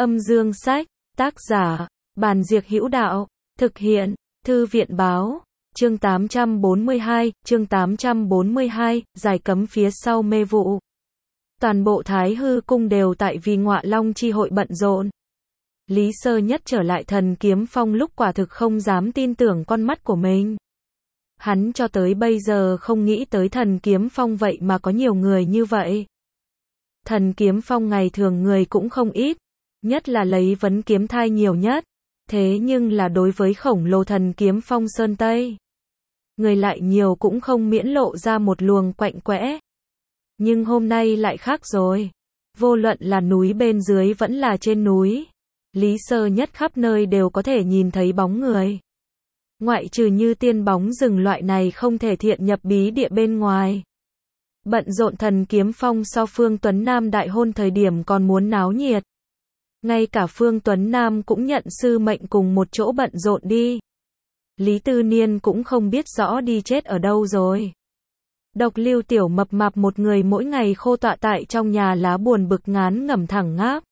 Âm dương sách, tác giả, Bàn Diệc Hữu Đạo, thực hiện, Thư viện Báo, chương 842, giải cấm phía sau mê vụ. Toàn bộ Thái Hư cung đều tại vì Ngọa Long chi hội bận rộn. Lý Sơ Nhất trở lại Thần Kiếm Phong lúc quả thực không dám tin tưởng con mắt của mình. Hắn cho tới bây giờ không nghĩ tới Thần Kiếm Phong vậy mà có nhiều người như vậy. Thần Kiếm Phong ngày thường người cũng không ít, nhất là lấy vấn kiếm thai nhiều nhất. Thế nhưng là đối với khổng lồ Thần Kiếm Phong Sơn Tây, người lại nhiều cũng không miễn lộ ra một luồng quạnh quẽ. Nhưng hôm nay lại khác rồi. Vô luận là núi bên dưới vẫn là trên núi, Lý Sơ Nhất khắp nơi đều có thể nhìn thấy bóng người. Ngoại trừ như tiên bóng rừng loại này không thể thiện nhập bí địa bên ngoài. Bận rộn Thần Kiếm Phong so Phương Tuấn Nam đại hôn thời điểm còn muốn náo nhiệt. Ngay cả Phương Tuấn Nam cũng nhận sư mệnh cùng một chỗ bận rộn đi. Lý Tư Niên cũng không biết rõ đi chết ở đâu rồi. Độc Lưu tiểu mập mạp một người mỗi ngày khô tọa tại trong nhà lá buồn bực ngán ngẩm thẳng ngáp.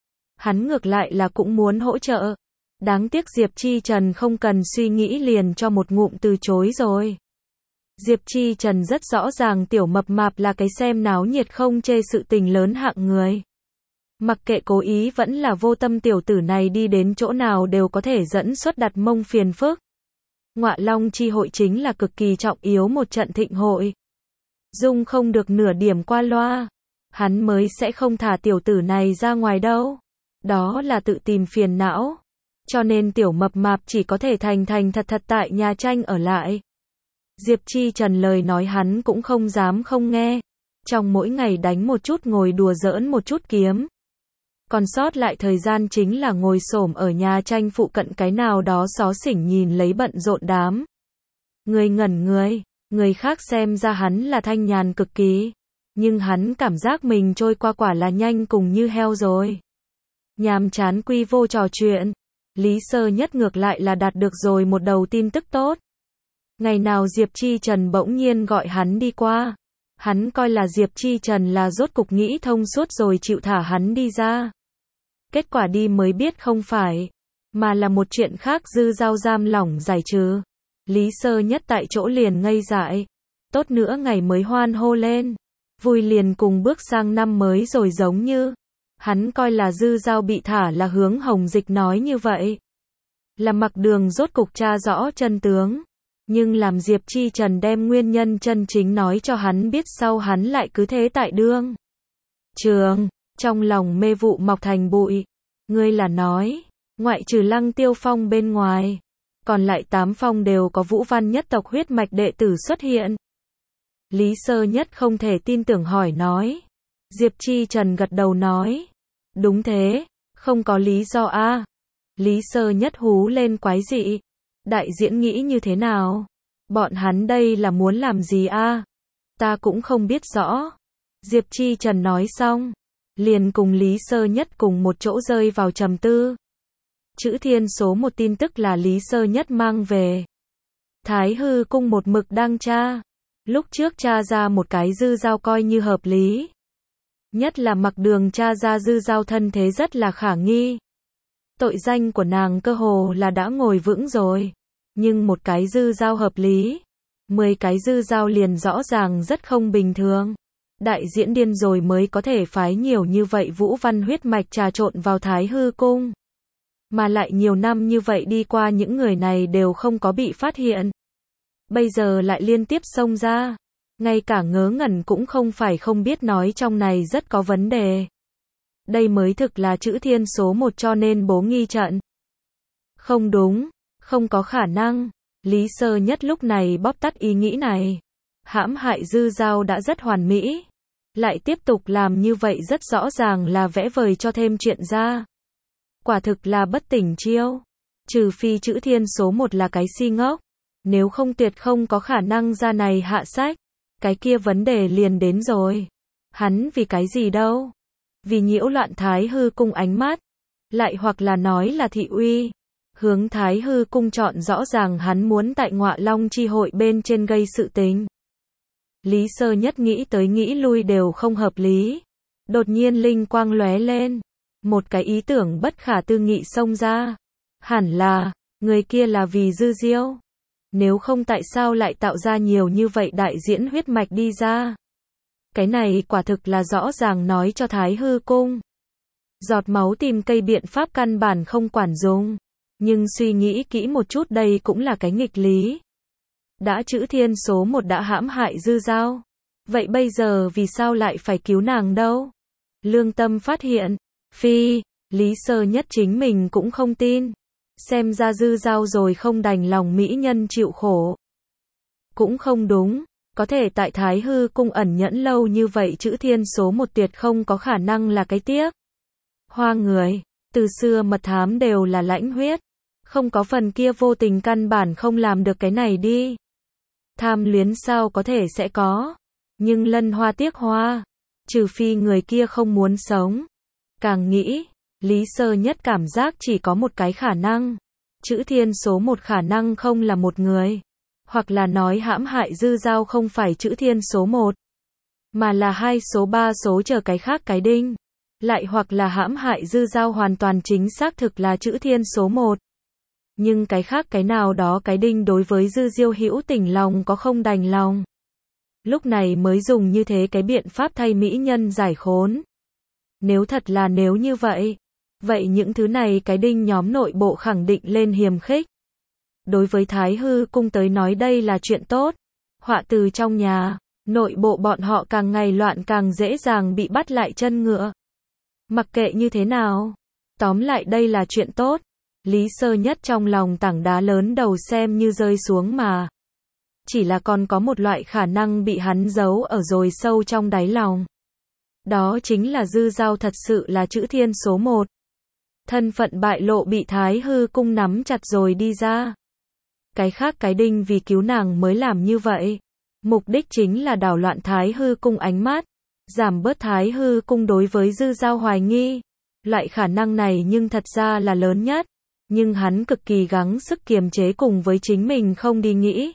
Hắn ngược lại là cũng muốn hỗ trợ. Đáng tiếc Diệp Chi Trần không cần suy nghĩ liền cho một ngụm từ chối rồi. Diệp Chi Trần rất rõ ràng tiểu mập mạp là cái xem náo nhiệt không chê sự tình lớn hạng người. Mặc kệ cố ý vẫn là vô tâm tiểu tử này đi đến chỗ nào đều có thể dẫn xuất đặt mông phiền phức. Ngọa Long chi hội chính là cực kỳ trọng yếu một trận thịnh hội. Dung không được nửa điểm qua loa. Hắn mới sẽ không thả tiểu tử này ra ngoài đâu. Đó là tự tìm phiền não. Cho nên tiểu mập mạp chỉ có thể thành thật tại nhà tranh ở lại. Diệp Chi Trần lời nói hắn cũng không dám không nghe. Trong mỗi ngày đánh một chút ngồi đùa giỡn một chút kiếm. Còn sót lại thời gian chính là ngồi xổm ở nhà tranh phụ cận cái nào đó xó xỉnh nhìn lấy bận rộn đám. Người ngẩn người khác xem ra hắn là thanh nhàn cực kỳ. Nhưng hắn cảm giác mình trôi qua quả là nhanh cùng như heo rồi. Nhàm chán quy vô trò chuyện. Lý Sơ Nhất ngược lại là đạt được rồi một đầu tin tức tốt. Ngày nào Diệp Chi Trần bỗng nhiên gọi hắn đi qua. Hắn coi là Diệp Chi Trần là rốt cục nghĩ thông suốt rồi chịu thả hắn đi ra. Kết quả đi mới biết không phải, mà là một chuyện khác dư giao giam lỏng giải trừ. Lý Sơ Nhất tại chỗ liền ngây dại. Tốt nữa ngày mới hoan hô lên. Vui liền cùng bước sang năm mới rồi giống như. Hắn coi là dư giao bị thả là hướng Hồng Dịch nói như vậy. Là Mặc Đường rốt cục tra rõ chân tướng. Nhưng làm Diệp Chi Trần đem nguyên nhân chân chính nói cho hắn biết sau hắn lại cứ thế tại đương trường, trong lòng mê vụ mọc thành bụi. Ngươi là nói, ngoại trừ Lăng Tiêu Phong bên ngoài, còn lại 8 phong đều có Vũ Văn nhất tộc huyết mạch đệ tử xuất hiện. Lý Sơ Nhất không thể tin tưởng hỏi nói. Diệp Chi Trần gật đầu nói. Đúng thế, không có lý do a. Lý Sơ Nhất hú lên quái dị. Đại diễn nghĩ như thế nào? Bọn hắn đây là muốn làm gì a? Ta cũng không biết rõ. Diệp Chi Trần nói xong, liền cùng Lý Sơ Nhất cùng một chỗ rơi vào trầm tư. Chữ Thiên số một tin tức là Lý Sơ Nhất mang về. Thái Hư cung một mực đang tra. Lúc trước tra ra một cái dư giao coi như hợp lý. Nhất là Mặc Đường tra ra dư giao thân thế rất là khả nghi. Tội danh của nàng cơ hồ là đã ngồi vững rồi. Nhưng một cái dư giao hợp lý. 10 cái dư giao liền rõ ràng rất không bình thường. Đại diễn điên rồi mới có thể phái nhiều như vậy Vũ Văn huyết mạch trà trộn vào Thái Hư cung. Mà lại nhiều năm như vậy đi qua những người này đều không có bị phát hiện. Bây giờ lại liên tiếp xông ra. Ngay cả ngớ ngẩn cũng không phải không biết nói trong này rất có vấn đề. Đây mới thực là chữ Thiên số một cho nên bố nghi trận. Không đúng, không có khả năng. Lý Sơ Nhất lúc này bóp tắt ý nghĩ này. Hãm hại dư giao đã rất hoàn mỹ. Lại tiếp tục làm như vậy rất rõ ràng là vẽ vời cho thêm chuyện ra. Quả thực là bất tỉnh chiêu. Trừ phi chữ Thiên số một là cái si ngốc. Nếu không tuyệt không có khả năng ra này hạ sách. Cái kia vấn đề liền đến rồi. Hắn vì cái gì đâu? Vì nhiễu loạn Thái Hư cung ánh mắt. Lại hoặc là nói là thị uy. Hướng Thái Hư cung chọn rõ ràng hắn muốn tại Ngọa Long chi hội bên trên gây sự tình. Lý Sơ Nhất nghĩ tới nghĩ lui đều không hợp lý. Đột nhiên linh quang lóe lên. Một cái ý tưởng bất khả tư nghị xông ra. Hẳn là, người kia là vì Dư Diêu. Nếu không tại sao lại tạo ra nhiều như vậy đại diễn huyết mạch đi ra. Cái này quả thực là rõ ràng nói cho Thái Hư Cung. Giọt máu tìm cây biện pháp căn bản không quản dùng. Nhưng suy nghĩ kỹ một chút đây cũng là cái nghịch lý. Đã chữ thiên số 1 đã hãm hại Dư Giao. Vậy bây giờ vì sao lại phải cứu nàng đâu? Lương Tâm phát hiện. Phi, Lý Sơ Nhất chính mình cũng không tin. Xem ra Dư Giao rồi không đành lòng mỹ nhân chịu khổ. Cũng không đúng. Có thể tại Thái Hư Cung ẩn nhẫn lâu như vậy chữ thiên số 1 tuyệt không có khả năng là cái tiếc. Hoa người, từ xưa mật thám đều là lãnh huyết. Không có phần kia vô tình căn bản không làm được cái này đi. Tham luyến sao có thể sẽ có. Nhưng lân hoa tiếc hoa. Trừ phi người kia không muốn sống. Càng nghĩ, Lý Sơ Nhất cảm giác chỉ có một cái khả năng. Chữ thiên số 1 khả năng không là một người. Hoặc là nói hãm hại Dư Giao không phải chữ thiên số 1. Mà là 2 số 3 số chờ cái khác cái đinh. Lại hoặc là hãm hại Dư Giao hoàn toàn chính xác thực là chữ thiên số 1. Nhưng cái khác cái nào đó cái đinh đối với Dư Diêu hữu tình lòng có không đành lòng. Lúc này mới dùng như thế cái biện pháp thay mỹ nhân giải khốn. Nếu thật là nếu như vậy. Vậy những thứ này cái đinh nhóm nội bộ khẳng định lên hiềm khích. Đối với Thái Hư Cung tới nói đây là chuyện tốt. Họa từ trong nhà, nội bộ bọn họ càng ngày loạn càng dễ dàng bị bắt lại chân ngựa. Mặc kệ như thế nào. Tóm lại đây là chuyện tốt. Lý Sơ Nhất trong lòng tảng đá lớn đầu xem như rơi xuống mà. Chỉ là còn có một loại khả năng bị hắn giấu ở rồi sâu trong đáy lòng. Đó chính là Dư Giao thật sự là chữ thiên số 1. Thân phận bại lộ bị Thái Hư Cung nắm chặt rồi đi ra. Cái khác cái đinh vì cứu nàng mới làm như vậy. Mục đích chính là đảo loạn Thái Hư Cung ánh mắt. Giảm bớt Thái Hư Cung đối với Dư Giao hoài nghi. Loại khả năng này nhưng thật ra là lớn nhất. Nhưng hắn cực kỳ gắng sức kiềm chế cùng với chính mình không đi nghĩ.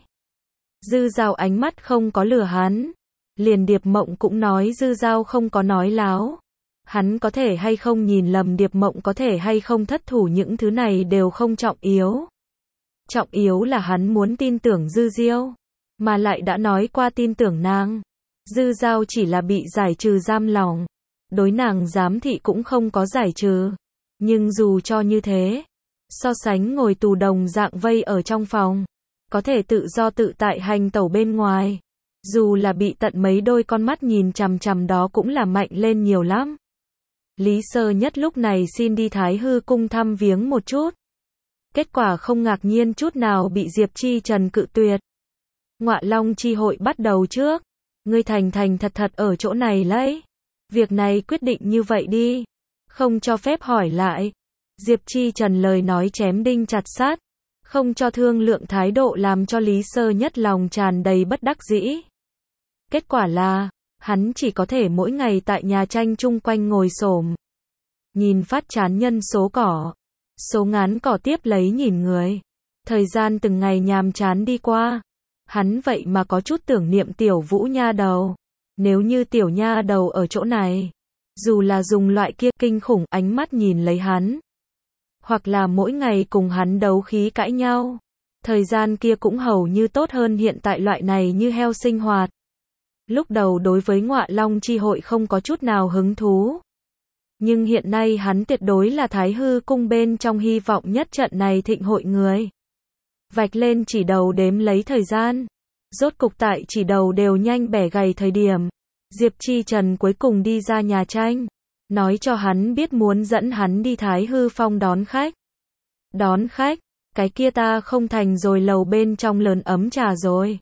Dư Giao ánh mắt không có lừa hắn. Liền Điệp Mộng cũng nói Dư Giao không có nói láo. Hắn có thể hay không nhìn lầm Điệp Mộng có thể hay không thất thủ những thứ này đều không trọng yếu. Trọng yếu là hắn muốn tin tưởng Dư Diêu. Mà lại đã nói qua tin tưởng nàng. Dư Giao chỉ là bị giải trừ giam lòng. Đối nàng giám thị cũng không có giải trừ. Nhưng dù cho như thế. So sánh ngồi tù đồng dạng vây ở trong phòng. Có thể tự do tự tại hành tẩu bên ngoài. Dù là bị tận mấy đôi con mắt nhìn chằm chằm đó cũng là mạnh lên nhiều lắm. Lý Sơ Nhất lúc này xin đi Thái Hư Cung thăm viếng một chút. Kết quả không ngạc nhiên chút nào bị Diệp Chi Trần cự tuyệt. Ngọa Long chi hội bắt đầu trước. Ngươi thành thành thật thật ở chỗ này lấy. Việc này quyết định như vậy đi. Không cho phép hỏi lại. Diệp Chi Trần lời nói chém đinh chặt sắt. Không cho thương lượng thái độ làm cho Lý Sơ Nhất lòng tràn đầy bất đắc dĩ. Kết quả là, hắn chỉ có thể mỗi ngày tại nhà tranh chung quanh ngồi xổm. Nhìn phát chán nhân số cỏ. Số ngán cỏ tiếp lấy nhìn người. Thời gian từng ngày nhàm chán đi qua. Hắn vậy mà có chút tưởng niệm Tiểu Vũ nha đầu. Nếu như Tiểu nha đầu ở chỗ này. Dù là dùng loại kia kinh khủng ánh mắt nhìn lấy hắn. Hoặc là mỗi ngày cùng hắn đấu khí cãi nhau. Thời gian kia cũng hầu như tốt hơn hiện tại loại này như heo sinh hoạt. Lúc đầu đối với Ngọa Long chi hội không có chút nào hứng thú. Nhưng hiện nay hắn tuyệt đối là Thái Hư Cung bên trong hy vọng nhất trận này thịnh hội người. Vạch lên chỉ đầu đếm lấy thời gian. Rốt cục tại chỉ đầu đều nhanh bẻ gầy thời điểm. Diệp Chi Trần cuối cùng đi ra nhà tranh. Nói cho hắn biết muốn dẫn hắn đi Thái Hư Phong đón khách. Đón khách, cái kia ta không thành rồi lầu bên trong lớn ấm trà rồi.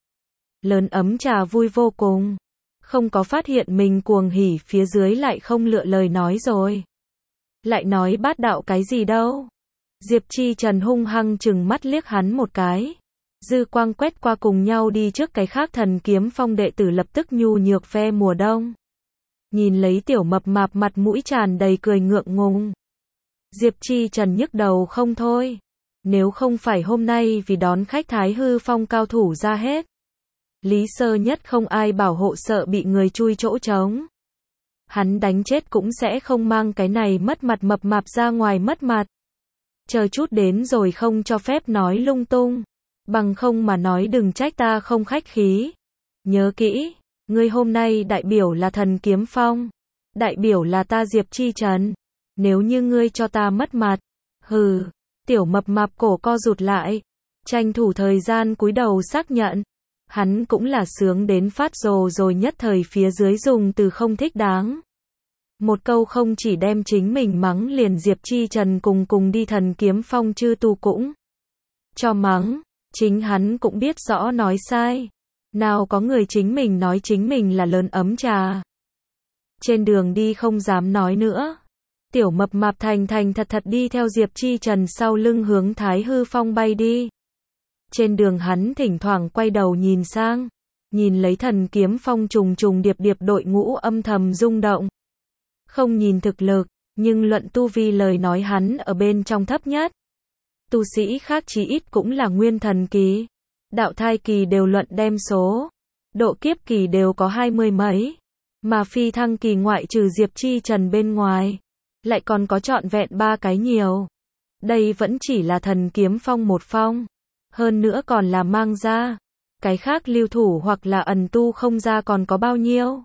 Lớn ấm trà vui vô cùng. Không có phát hiện mình cuồng hỉ phía dưới lại không lựa lời nói rồi. Lại nói bát đạo cái gì đâu. Diệp Chi Trần hung hăng chừng mắt liếc hắn một cái. Dư quang quét qua cùng nhau đi trước cái khác Thần Kiếm Phong đệ tử lập tức nhu nhược phe mùa đông. Nhìn lấy tiểu mập mạp mặt mũi tràn đầy cười ngượng ngùng. Diệp Chi Trần nhức đầu không thôi. Nếu không phải hôm nay vì đón khách Thái Hư Phong cao thủ ra hết. Lý Sơ Nhất không ai bảo hộ sợ bị người chui chỗ trống. Hắn đánh chết cũng sẽ không mang cái này mất mặt mập mạp ra ngoài mất mặt. Chờ chút đến rồi không cho phép nói lung tung. Bằng không mà nói đừng trách ta không khách khí. Nhớ kỹ, ngươi hôm nay đại biểu là Thần Kiếm Phong. Đại biểu là ta Diệp Chi Trần. Nếu như ngươi cho ta mất mặt. Hừ, tiểu mập mạp cổ co rụt lại. Tranh thủ thời gian cúi đầu xác nhận. Hắn cũng là sướng đến phát rồ rồi, nhất thời phía dưới dùng từ không thích đáng. Một câu không chỉ đem chính mình mắng, liền Diệp Chi Trần cùng đi Thần Kiếm Phong chư tu cũng cho mắng. Chính hắn cũng biết rõ nói sai. Nào có người chính mình nói chính mình là lớn ấm trà. Trên đường đi không dám nói nữa. Tiểu mập mạp thành thật đi theo Diệp Chi Trần sau lưng hướng Thái Hư Phong bay đi. Trên đường hắn thỉnh thoảng quay đầu nhìn sang. Nhìn lấy Thần Kiếm Phong trùng điệp đội ngũ âm thầm rung động. Không nhìn thực lực, nhưng luận tu vi lời nói hắn ở bên trong thấp nhất. Tu sĩ khác chí ít cũng là nguyên thần kỳ. Đạo thai kỳ đều luận đem số. Độ kiếp kỳ đều có 20 mấy. Mà phi thăng kỳ ngoại trừ Diệp Chi Trần bên ngoài. Lại còn có trọn vẹn 3 cái nhiều. Đây vẫn chỉ là Thần Kiếm Phong một phong. Hơn nữa còn là mang ra. Cái khác lưu thủ hoặc là ẩn tu không ra còn có bao nhiêu.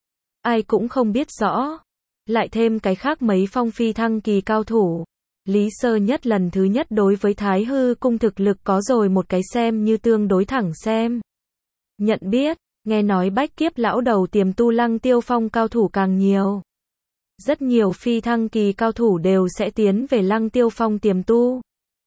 Ai cũng không biết rõ. Lại thêm cái khác mấy phong phi thăng kỳ cao thủ. Lý Sơ Nhất lần thứ nhất đối với Thái Hư Cung thực lực có rồi một cái xem như tương đối thẳng xem. Nhận biết, nghe nói bách kiếp lão đầu tiềm tu Lăng Tiêu Phong cao thủ càng nhiều. Rất nhiều phi thăng kỳ cao thủ đều sẽ tiến về Lăng Tiêu Phong tiềm tu.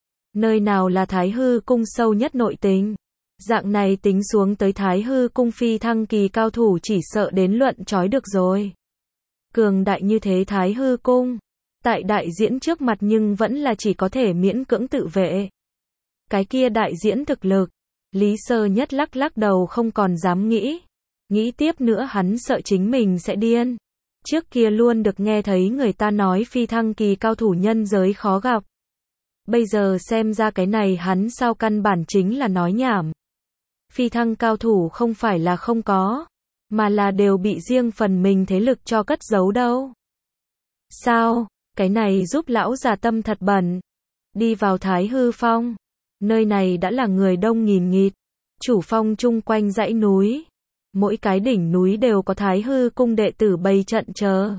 Nơi nào là Thái Hư Cung sâu nhất nội tình. Dạng này tính xuống tới Thái Hư Cung phi thăng kỳ cao thủ chỉ sợ đến luận chói được rồi. Cường đại như thế Thái Hư Cung. Tại đại diễn trước mặt nhưng vẫn là chỉ có thể miễn cưỡng tự vệ. Cái kia đại diễn thực lực. Lý Sơ Nhất lắc đầu không còn dám nghĩ. Nghĩ tiếp nữa hắn sợ chính mình sẽ điên. Trước kia luôn được nghe thấy người ta nói phi thăng kỳ cao thủ nhân giới khó gặp. Bây giờ xem ra cái này hắn sao căn bản chính là nói nhảm. Phi thăng cao thủ không phải là không có, mà là đều bị riêng phần mình thế lực cho cất giấu đâu. Sao, cái này giúp lão già tâm thật bẩn. Đi vào Thái Hư Phong. Nơi này đã là người đông nghìn nghịt. Chủ phong chung quanh dãy núi. Mỗi cái đỉnh núi đều có Thái Hư Cung đệ tử bày trận chờ.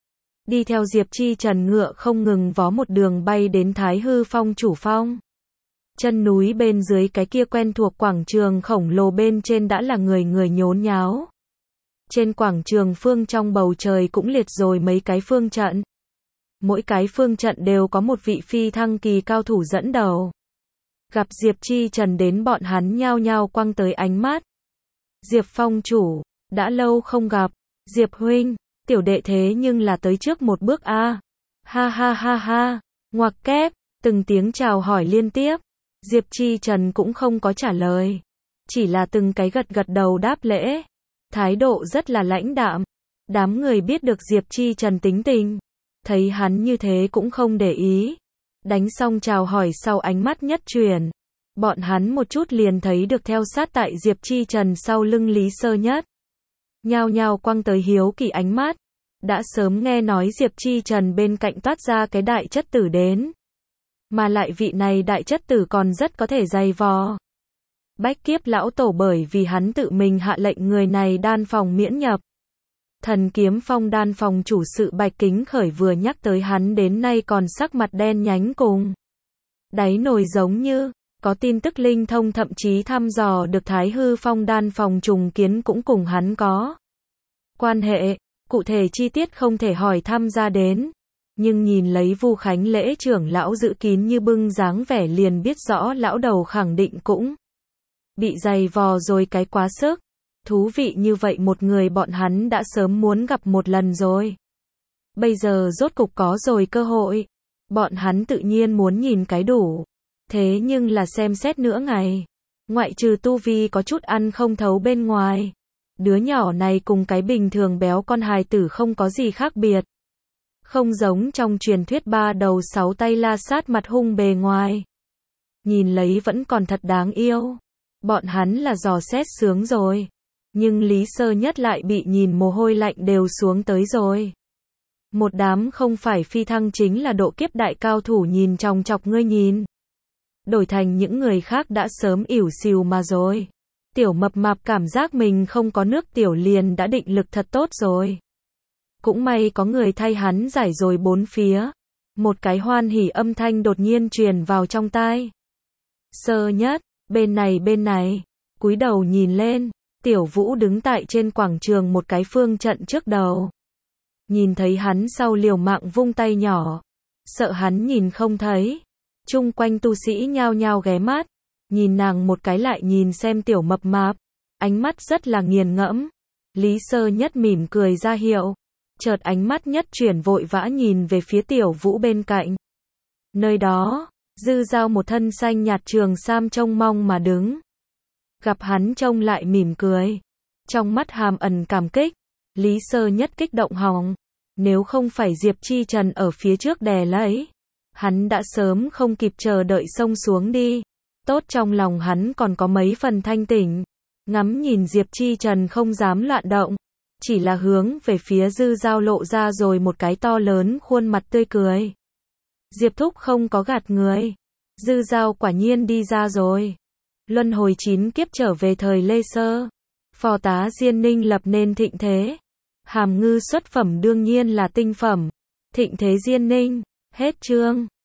Đi theo Diệp Chi Trần ngựa không ngừng vó một đường bay đến Thái Hư Phong chủ phong. Chân núi bên dưới cái kia quen thuộc quảng trường khổng lồ bên trên đã là người nhốn nháo. Trên quảng trường phương trong bầu trời cũng liệt rồi mấy cái phương trận. Mỗi cái phương trận đều có một vị phi thăng kỳ cao thủ dẫn đầu. Gặp Diệp Chi Trần đến bọn hắn nhao nhao quăng tới ánh mắt. Diệp Phong chủ, đã lâu không gặp. Diệp huynh, tiểu đệ thế nhưng là tới trước một bước a. Ha ha ha ha, ngoặc kép, từng tiếng chào hỏi liên tiếp. Diệp Chi Trần cũng không có trả lời. Chỉ là từng cái gật đầu đáp lễ. Thái độ rất là lãnh đạm. Đám người biết được Diệp Chi Trần tính tình. Thấy hắn như thế cũng không để ý. Đánh xong chào hỏi sau ánh mắt nhất chuyển. Bọn hắn một chút liền thấy được theo sát tại Diệp Chi Trần sau lưng Lý Sơ Nhất. Nhao nhao quăng tới hiếu kỳ ánh mắt. Đã sớm nghe nói Diệp Chi Trần bên cạnh toát ra cái đại chất tử đến. Mà lại vị này đại chất tử còn rất có thể dày vò. Bách kiếp lão tổ bởi vì hắn tự mình hạ lệnh người này đan phòng miễn nhập. Thần Kiếm Phong đan phòng chủ sự Bạch Kính Khởi vừa nhắc tới hắn đến nay còn sắc mặt đen nhánh cùng đáy nồi giống như có tin tức linh thông, thậm chí thăm dò được Thái Hư Phong đan phòng trùng kiến cũng cùng hắn có quan hệ, cụ thể chi tiết không thể hỏi thăm ra đến. Nhưng nhìn lấy Vu Khánh lễ trưởng lão giữ kín như bưng dáng vẻ liền biết rõ lão đầu khẳng định cũng bị dày vò rồi cái quá sức. Thú vị như vậy một người bọn hắn đã sớm muốn gặp một lần rồi. Bây giờ rốt cục có rồi cơ hội. Bọn hắn tự nhiên muốn nhìn cái đủ. Thế nhưng là xem xét nữa ngày. Ngoại trừ tu vi có chút ăn không thấu bên ngoài. Đứa nhỏ này cùng cái bình thường béo con hài tử không có gì khác biệt. Không giống trong truyền thuyết 3 đầu 6 tay la sát mặt hung bề ngoài. Nhìn lấy vẫn còn thật đáng yêu. Bọn hắn là dò xét sướng rồi. Nhưng Lý Sơ Nhất lại bị nhìn mồ hôi lạnh đều xuống tới rồi. Một đám không phải phi thăng chính là độ kiếp đại cao thủ nhìn chòng chọc ngươi nhìn. Đổi thành những người khác đã sớm ỉu xìu mà rồi. Tiểu mập mạp cảm giác mình không có nước tiểu liền đã định lực thật tốt rồi. Cũng may có người thay hắn giải rồi bốn phía. Một cái hoan hỉ âm thanh đột nhiên truyền vào trong tai. Sơ Nhất, bên này, cúi đầu nhìn lên, Tiểu Vũ đứng tại trên quảng trường một cái phương trận trước đầu. Nhìn thấy hắn sau liều mạng vung tay nhỏ, sợ hắn nhìn không thấy. Chung quanh tu sĩ nhao nhao ghé mắt, nhìn nàng một cái lại nhìn xem tiểu mập mạp, ánh mắt rất là nghiền ngẫm. Lý Sơ Nhất mỉm cười ra hiệu, chợt ánh mắt nhất chuyển vội vã nhìn về phía Tiểu Vũ bên cạnh. Nơi đó, Dư Dao một thân xanh nhạt trường sam trông mong mà đứng. Gặp hắn trông lại mỉm cười, trong mắt hàm ẩn cảm kích. Lý Sơ Nhất kích động hòng, nếu không phải Diệp Chi Trần ở phía trước đè lấy, hắn đã sớm không kịp chờ đợi xông xuống đi. Tốt trong lòng hắn còn có mấy phần thanh tỉnh, ngắm nhìn Diệp Chi Trần không dám loạn động, chỉ là hướng về phía Dư Dao lộ ra rồi một cái to lớn khuôn mặt tươi cười. Diệp thúc không có gạt người, Dư Dao quả nhiên đi ra rồi. Luân hồi 9 kiếp trở về thời Lê Sơ, phò tá Diên Ninh lập nên thịnh thế. Hàm ngư xuất phẩm đương nhiên là tinh phẩm. Thịnh thế Diên Ninh, hết chương.